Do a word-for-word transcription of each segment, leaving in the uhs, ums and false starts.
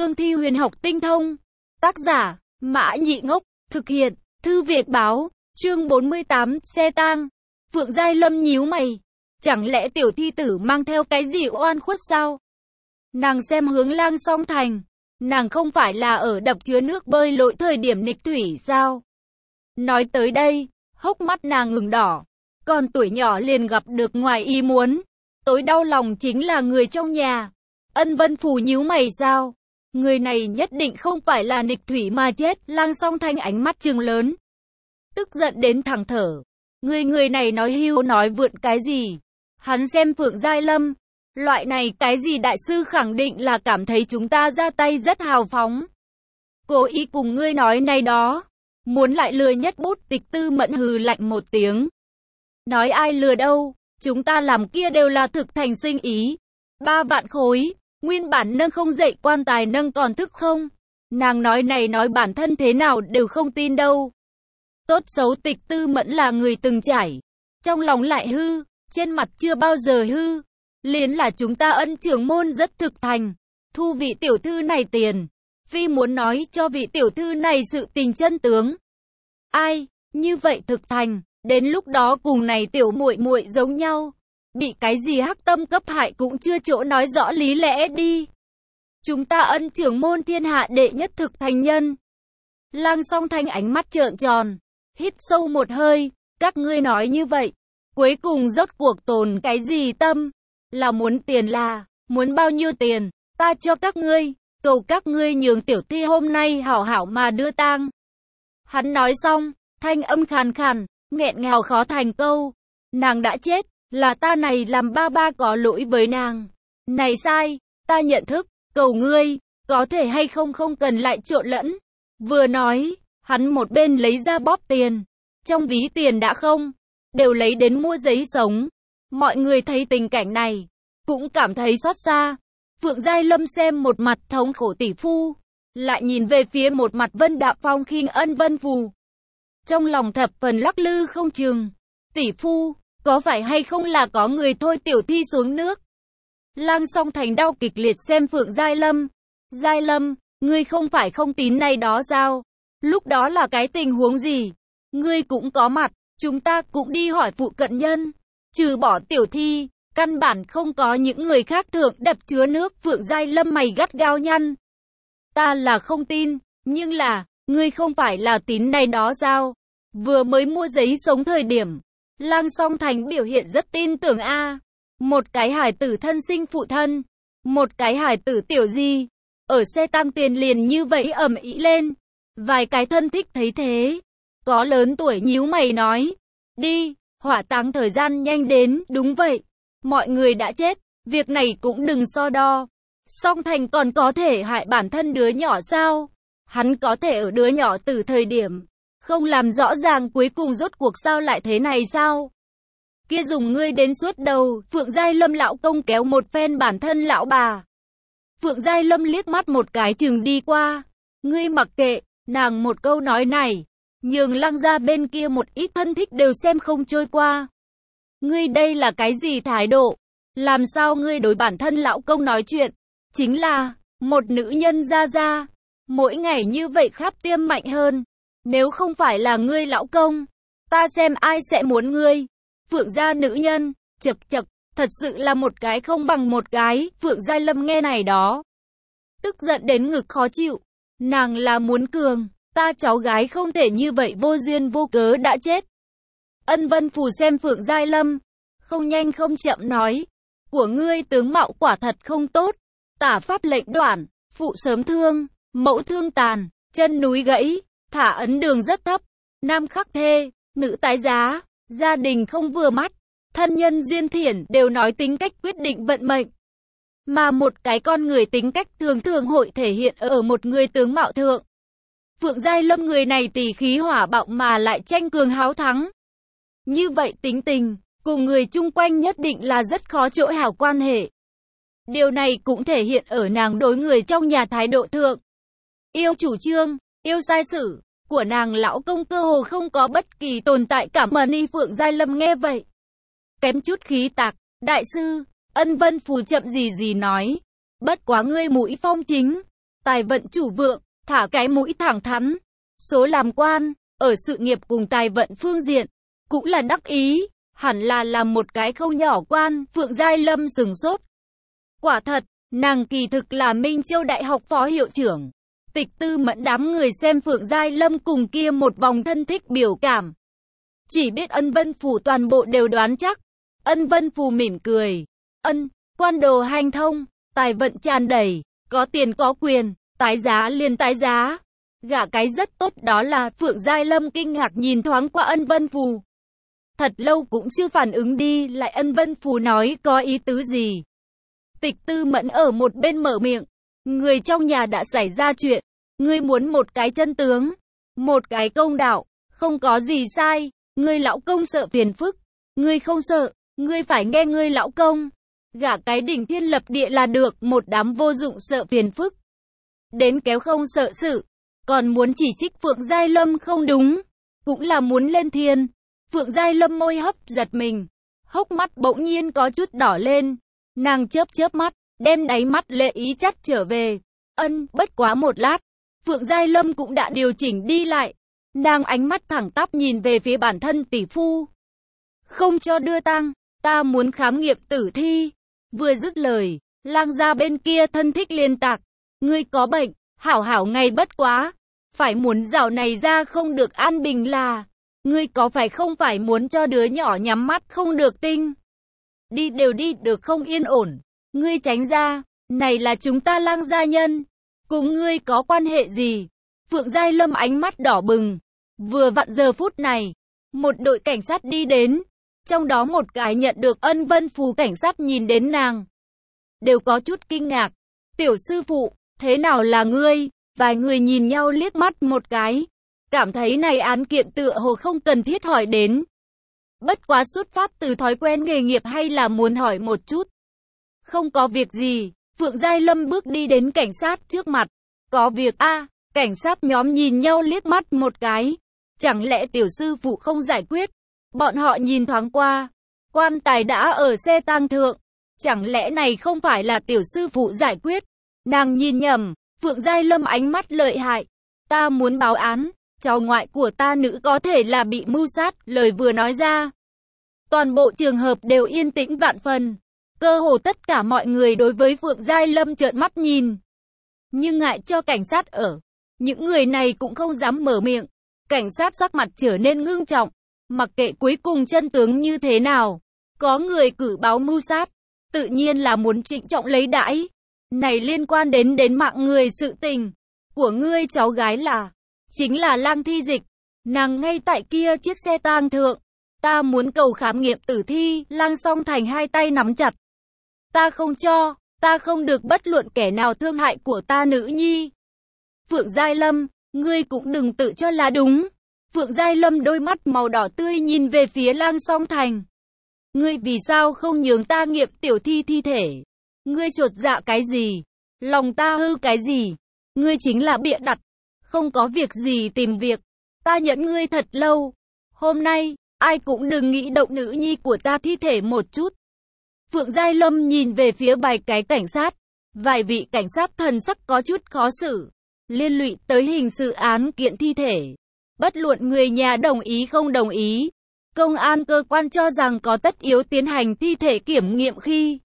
cương thi huyền học tinh thông. Tác giả, Mã Nhị Ngốc, thực hiện, Thư Việt Báo, chương bốn mươi tám, xe tang. Phượng Giai Lâm nhíu mày. Chẳng lẽ tiểu thi tử mang theo cái gì oan khuất sao? Nàng xem hướng Lang Song Thành. Nàng không phải là ở đập chứa nước bơi lội thời điểm nghịch thủy sao? Nói tới đây, hốc mắt nàng ửng đỏ. Còn tuổi nhỏ liền gặp được ngoài ý muốn. Tối đau lòng chính là người trong nhà. Ân Vân Phù nhíu mày sao? Người này nhất định không phải là nghịch thủy mà chết. Lang Song Thanh ánh mắt trừng lớn. Tức giận đến thẳng thở. Người người này nói hưu nói vượn cái gì? Hắn xem Phượng Giai Lâm. Loại này cái gì đại sư khẳng định là cảm thấy chúng ta ra tay rất hào phóng. Cố ý cùng ngươi nói này đó. Muốn lại lừa nhất bút. Tịch Tư Mẫn hừ lạnh một tiếng. Nói ai lừa đâu, chúng ta làm kia đều là thực thành sinh ý. Ba vạn khối, nguyên bản nâng không dậy quan tài nâng còn thức không? Nàng nói này nói bản thân thế nào đều không tin đâu. Tốt xấu Tịch Tư Mẫn là người từng trải. Trong lòng lại hư, trên mặt chưa bao giờ hư. Liền là chúng ta Ân trưởng môn rất thực thành. Thu vị tiểu thư này tiền. Phi muốn nói cho vị tiểu thư này sự tình chân tướng. Ai, như vậy thực thành. Đến lúc đó cùng này tiểu muội muội giống nhau, bị cái gì hắc tâm cấp hại cũng chưa chỗ nói rõ lý lẽ đi. Chúng ta Ân trưởng môn thiên hạ đệ nhất thực thành nhân. Lang Song Thanh ánh mắt trợn tròn, hít sâu một hơi, các ngươi nói như vậy, cuối cùng rốt cuộc tồn cái gì tâm? Là muốn tiền là, muốn bao nhiêu tiền, ta cho các ngươi, cầu các ngươi nhường tiểu thi hôm nay hảo hảo mà đưa tang. Hắn nói xong, thanh âm khàn khàn, nghẹn ngào khó thành câu. Nàng đã chết, là ta này làm ba ba có lỗi với nàng. Này sai, ta nhận thức, cầu ngươi, có thể hay không không cần lại trộn lẫn. Vừa nói, hắn một bên lấy ra bóp tiền. Trong ví tiền đã không, đều lấy đến mua giấy sống. Mọi người thấy tình cảnh này, cũng cảm thấy xót xa. Phượng Giai Lâm xem một mặt thống khổ tỷ phu, lại nhìn về phía một mặt Vân Đạm Phong khinh Ân Vân Phù. Trong lòng thập phần lắc lư không chừng. Tỷ phu, có phải hay không là có người thôi tiểu thi xuống nước? Lang Song Thành đau kịch liệt xem Phượng Giai Lâm. Giai Lâm, ngươi không phải không tín này đó sao? Lúc đó là cái tình huống gì? Ngươi cũng có mặt, chúng ta cũng đi hỏi phụ cận nhân. Trừ bỏ tiểu thi, căn bản không có những người khác thượng đập chứa nước. Phượng Giai Lâm mày gắt gao nhăn. Ta là không tin, nhưng là, ngươi không phải là tín này đó sao? Vừa mới mua giấy sống thời điểm, Lang Song Thành biểu hiện rất tin tưởng a. Một cái hài tử thân sinh phụ thân, một cái hài tử tiểu di, ở xe tăng tiền liền như vậy ầm ĩ lên. Vài cái thân thích thấy thế, có lớn tuổi nhíu mày nói, đi, hỏa táng thời gian nhanh đến. Đúng vậy, mọi người đã chết, việc này cũng đừng so đo. Song Thành còn có thể hại bản thân đứa nhỏ sao? Hắn có thể ở đứa nhỏ từ thời điểm không làm rõ ràng cuối cùng rốt cuộc sao lại thế này sao? Kia dùng ngươi đến suốt đầu. Phượng Giai Lâm lão công kéo một phen bản thân lão bà. Phượng Giai Lâm liếc mắt một cái chừng đi qua. Ngươi mặc kệ, nàng một câu nói này, nhường Lăng gia bên kia một ít thân thích đều xem không trôi qua. Ngươi đây là cái gì thái độ? Làm sao ngươi đối bản thân lão công nói chuyện? Chính là, một nữ nhân ra ra, mỗi ngày như vậy khắp tiêm mạnh hơn. Nếu không phải là ngươi lão công, ta xem ai sẽ muốn ngươi. Phượng gia nữ nhân, chật chật, thật sự là một cái không bằng một cái. Phượng Giai Lâm nghe này đó, tức giận đến ngực khó chịu. Nàng là muốn cường, ta cháu gái không thể như vậy vô duyên vô cớ đã chết. Ân Vân Phù xem Phượng Giai Lâm, không nhanh không chậm nói, của ngươi tướng mạo quả thật không tốt. Tả pháp lệnh đoạn, phụ sớm thương, mẫu thương tàn, chân núi gãy, thả ấn đường rất thấp, nam khắc thê, nữ tái giá, gia đình không vừa mắt, thân nhân duyên thiển đều nói tính cách quyết định vận mệnh. Mà một cái con người tính cách thường thường hội thể hiện ở một người tướng mạo thượng. Phượng Giai Lâm người này tỳ khí hỏa bạo mà lại tranh cường háo thắng. Như vậy tính tình, cùng người chung quanh nhất định là rất khó chỗ hảo quan hệ. Điều này cũng thể hiện ở nàng đối người trong nhà thái độ thượng. Yêu chủ trương, yêu sai sử, của nàng lão công cơ hồ không có bất kỳ tồn tại cảm ơn. Phượng Giai Lâm nghe vậy, kém chút khí tạc. Đại sư, Ân Vân Phù chậm gì gì nói, bất quá ngươi mũi phong chính, tài vận chủ vượng, thả cái mũi thẳng thắn. Số làm quan, ở sự nghiệp cùng tài vận phương diện, cũng là đắc ý, hẳn là làm một cái không nhỏ quan. Phượng Giai Lâm sừng sốt. Quả thật, nàng kỳ thực là Minh Châu Đại học phó hiệu trưởng. Tịch Tư Mẫn đám người xem Phượng Giai Lâm cùng kia một vòng thân thích biểu cảm. Chỉ biết Ân Vân Phủ toàn bộ đều đoán chắc. Ân Vân Phủ mỉm cười. Ân, quan đồ hành thông, tài vận tràn đầy, có tiền có quyền, tái giá liền tái giá. Gả cái rất tốt đó là. Phượng Giai Lâm kinh ngạc nhìn thoáng qua Ân Vân Phủ. Thật lâu cũng chưa phản ứng đi lại Ân Vân Phủ nói có ý tứ gì. Tịch Tư Mẫn ở một bên mở miệng. Người trong nhà đã xảy ra chuyện. Ngươi muốn một cái chân tướng. Một cái công đạo. Không có gì sai. Ngươi lão công sợ phiền phức. Ngươi không sợ. Ngươi phải nghe ngươi lão công. Gả cái đỉnh thiên lập địa là được. Một đám vô dụng sợ phiền phức. Đến kéo không sợ sự. Còn muốn chỉ trích Phượng Giai Lâm không đúng. Cũng là muốn lên thiên. Phượng Giai Lâm môi hấp giật mình. Hốc mắt bỗng nhiên có chút đỏ lên. Nàng chớp chớp mắt, đem đáy mắt lệ ý chắt trở về. Ân, bất quá một lát, Phượng Giai Lâm cũng đã điều chỉnh đi lại. Nàng ánh mắt thẳng tắp nhìn về phía bản thân tỷ phu. Không cho đưa tang, ta muốn khám nghiệm tử thi. Vừa dứt lời, lang gia bên kia thân thích liên tạc. Ngươi có bệnh, hảo hảo ngày bất quá. Phải muốn dạo này ra không được an bình là. Ngươi có phải không phải muốn cho đứa nhỏ nhắm mắt không được tinh. Đi đều đi được không yên ổn. Ngươi tránh ra, này là chúng ta lang gia nhân. Cùng ngươi có quan hệ gì? Phượng Giai Lâm ánh mắt đỏ bừng. Vừa vặn giờ phút này, một đội cảnh sát đi đến. Trong đó một cái nhận được Ân Vân Phù cảnh sát nhìn đến nàng. Đều có chút kinh ngạc. Tiểu sư phụ, thế nào là ngươi? Vài người nhìn nhau liếc mắt một cái. Cảm thấy này án kiện tựa hồ không cần thiết hỏi đến. Bất quá xuất phát từ thói quen nghề nghiệp hay là muốn hỏi một chút. Không có việc gì, Phượng Giai Lâm bước đi đến cảnh sát trước mặt. Có việc a à, cảnh sát nhóm nhìn nhau liếc mắt một cái. Chẳng lẽ tiểu sư phụ không giải quyết? Bọn họ nhìn thoáng qua. Quan tài đã ở xe tang thượng. Chẳng lẽ này không phải là tiểu sư phụ giải quyết? Nàng nhìn nhầm, Phượng Giai Lâm ánh mắt lợi hại. Ta muốn báo án. Cháu ngoại của ta nữ có thể là bị mưu sát, lời vừa nói ra. Toàn bộ trường hợp đều yên tĩnh vạn phần. Cơ hồ tất cả mọi người đối với Phượng Giai Lâm trợn mắt nhìn. Nhưng ngại cho cảnh sát ở. Những người này cũng không dám mở miệng. Cảnh sát sắc mặt trở nên ngưng trọng. Mặc kệ cuối cùng chân tướng như thế nào. Có người cử báo mưu sát. Tự nhiên là muốn trịnh trọng lấy đãi. Này liên quan đến đến mạng người sự tình. Của ngươi cháu gái là. Chính là Lang Thi Dịch. Nàng ngay tại kia chiếc xe tang thượng. Ta muốn cầu khám nghiệm tử thi. Lang Song Thành hai tay nắm chặt. Ta không cho. Ta không được bất luận kẻ nào thương hại của ta nữ nhi. Phượng Giai Lâm, ngươi cũng đừng tự cho là đúng. Phượng Giai Lâm đôi mắt màu đỏ tươi nhìn về phía Lang Song Thành. Ngươi vì sao không nhường ta nghiệm tiểu thi thi thể? Ngươi chột dạ cái gì? Lòng ta hư cái gì? Ngươi chính là bịa đặt. Không có việc gì tìm việc. Ta nhẫn ngươi thật lâu. Hôm nay, ai cũng đừng nghĩ động nữ nhi của ta thi thể một chút. Phượng Giai Lâm nhìn về phía vài cái cảnh sát. Vài vị cảnh sát thần sắc có chút khó xử. Liên lụy tới hình sự án kiện thi thể. Bất luận người nhà đồng ý không đồng ý. Công an cơ quan cho rằng có tất yếu tiến hành thi thể kiểm nghiệm khi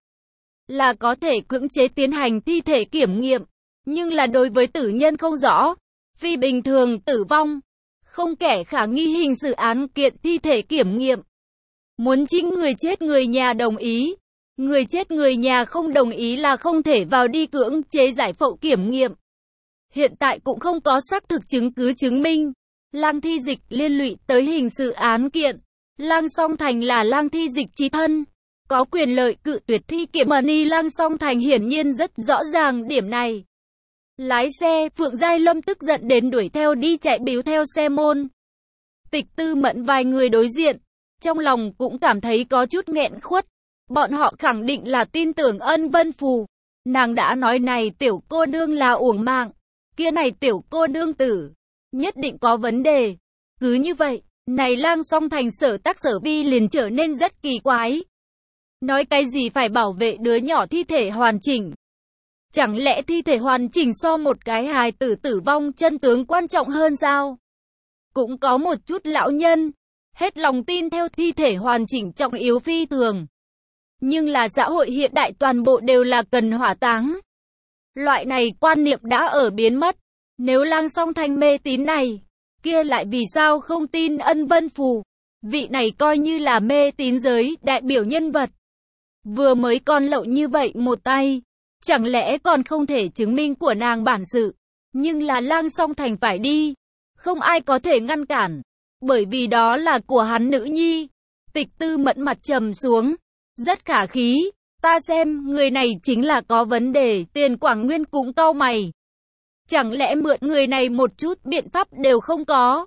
là có thể cưỡng chế tiến hành thi thể kiểm nghiệm. Nhưng là đối với tử nhân không rõ. Phi bình thường tử vong. Không kẻ khả nghi hình sự án kiện thi thể kiểm nghiệm. Muốn chính người chết người nhà đồng ý. Người chết người nhà không đồng ý là không thể vào đi cưỡng chế giải phẫu kiểm nghiệm. Hiện tại cũng không có xác thực chứng cứ chứng minh. Lang Thi Dịch liên lụy tới hình sự án kiện. Lang Song Thành là Lang Thi Dịch chí thân. Có quyền lợi cự tuyệt thi kiểm money. Lang Song Thành hiển nhiên rất rõ ràng điểm này. Lái xe, Phượng Giai Lâm tức giận đến đuổi theo đi chạy bíu theo xe môn. Tịch Tư Mẫn vài người đối diện. Trong lòng cũng cảm thấy có chút nghẹn khuất. Bọn họ khẳng định là tin tưởng Ân Vân Phù. Nàng đã nói này tiểu cô nương là uổng mạng. Kia này tiểu cô nương tử. Nhất định có vấn đề. Cứ như vậy, này Lang Song Thành sở tác sở vi liền trở nên rất kỳ quái. Nói cái gì phải bảo vệ đứa nhỏ thi thể hoàn chỉnh. Chẳng lẽ thi thể hoàn chỉnh so một cái hài tử tử vong chân tướng quan trọng hơn sao? Cũng có một chút lão nhân hết lòng tin theo thi thể hoàn chỉnh trọng yếu phi thường. Nhưng là xã hội hiện đại toàn bộ đều là cần hỏa táng. Loại này quan niệm đã ở biến mất. Nếu Lang Song Thành mê tín này, kia lại vì sao không tin Ân Vân Phù? Vị này coi như là mê tín giới đại biểu nhân vật. Vừa mới con lậu như vậy một tay, chẳng lẽ còn không thể chứng minh của nàng bản sự? Nhưng là Lang Song Thành phải đi, không ai có thể ngăn cản, bởi vì đó là của hắn nữ nhi. Tịch Tư Mẫn mặt trầm xuống, rất khả khí, ta xem người này chính là có vấn đề. Tiền Quảng Nguyên cũng cau mày. Chẳng lẽ mượn người này một chút biện pháp đều không có?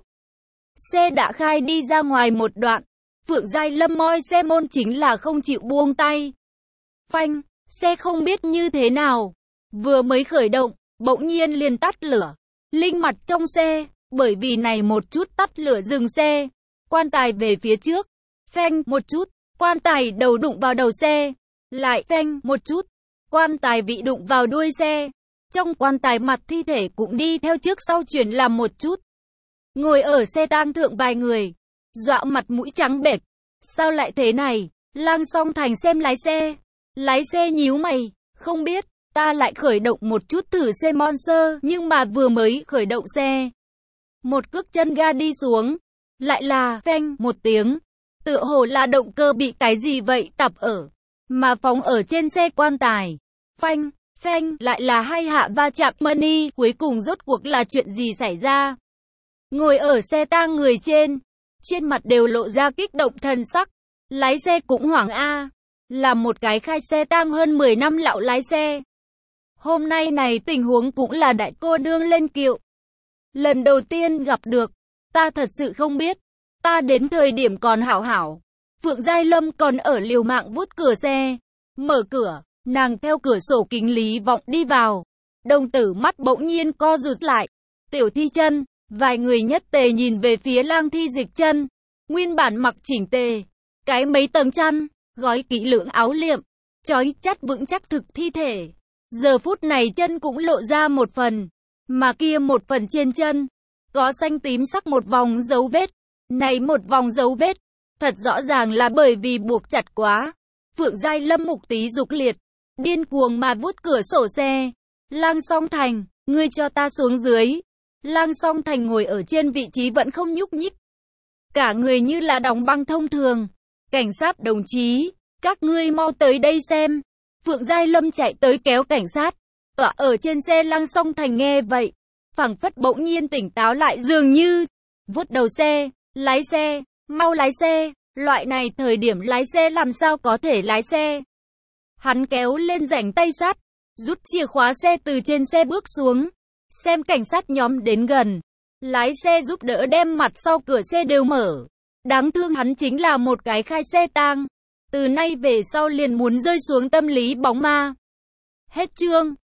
Xe đã khai đi ra ngoài một đoạn, Phượng Giai Lâm moi xe môn chính là không chịu buông tay. Phanh, xe không biết như thế nào, vừa mới khởi động, bỗng nhiên liền tắt lửa. Linh mặt trong xe, bởi vì này một chút tắt lửa dừng xe. Quan tài về phía trước, phanh một chút, quan tài đầu đụng vào đầu xe, lại phanh một chút, quan tài vị đụng vào đuôi xe. Trong quan tài mặt thi thể cũng đi theo trước sau chuyển làm một chút. Ngồi ở xe tang thượng vài người, dọa mặt mũi trắng bệch. Sao lại thế này? Lang Song Thành xem lái xe. Lái xe nhíu mày, không biết, ta lại khởi động một chút thử xe Monster, nhưng mà vừa mới khởi động xe. Một cước chân ga đi xuống, lại là phanh một tiếng. Tựa hồ là động cơ bị cái gì vậy tập ở, mà phóng ở trên xe quan tài. Phanh, phanh, lại là hai hạ va chạm money, cuối cùng rốt cuộc là chuyện gì xảy ra? Ngồi ở xe tang người trên, trên mặt đều lộ ra kích động thần sắc. Lái xe cũng hoảng a, là một cái khai xe tang hơn mười năm lão lái xe. Hôm nay này tình huống cũng là đại cô đương lên kiệu. Lần đầu tiên gặp được, ta thật sự không biết. Ta đến thời điểm còn hảo hảo, Phượng Giai Lâm còn ở liều mạng vút cửa xe. Mở cửa, nàng theo cửa sổ kính lý vọng đi vào. Đồng tử mắt bỗng nhiên co rụt lại. Tiểu Thi Chân, vài người nhất tề nhìn về phía Lang Thi Dịch Chân. Nguyên bản mặc chỉnh tề, cái mấy tầng chăn, gói kỹ lưỡng áo liệm, trói chặt vững chắc thực thi thể. Giờ phút này chân cũng lộ ra một phần, mà kia một phần trên chân, có xanh tím sắc một vòng dấu vết. Này một vòng dấu vết, thật rõ ràng là bởi vì buộc chặt quá. Phượng Giai Lâm mục tí dục liệt, điên cuồng mà vút cửa sổ xe. Lang Song Thành, ngươi cho ta xuống dưới. Lang Song Thành ngồi ở trên vị trí vẫn không nhúc nhích, cả người như là đóng băng thông thường. Cảnh sát đồng chí, các ngươi mau tới đây xem. Phượng Giai Lâm chạy tới kéo cảnh sát. Tọa ở trên xe Lang Song Thành nghe vậy, phảng phất bỗng nhiên tỉnh táo lại dường như. Vuốt đầu xe, lái xe, mau lái xe. Loại này thời điểm lái xe làm sao có thể lái xe? Hắn kéo lên rảnh tay sắt, rút chìa khóa xe từ trên xe bước xuống. Xem cảnh sát nhóm đến gần, lái xe giúp đỡ đem mặt sau cửa xe đều mở. Đáng thương hắn chính là một cái khai xe tang. Từ nay về sau liền muốn rơi xuống tâm lý bóng ma. Hết chương.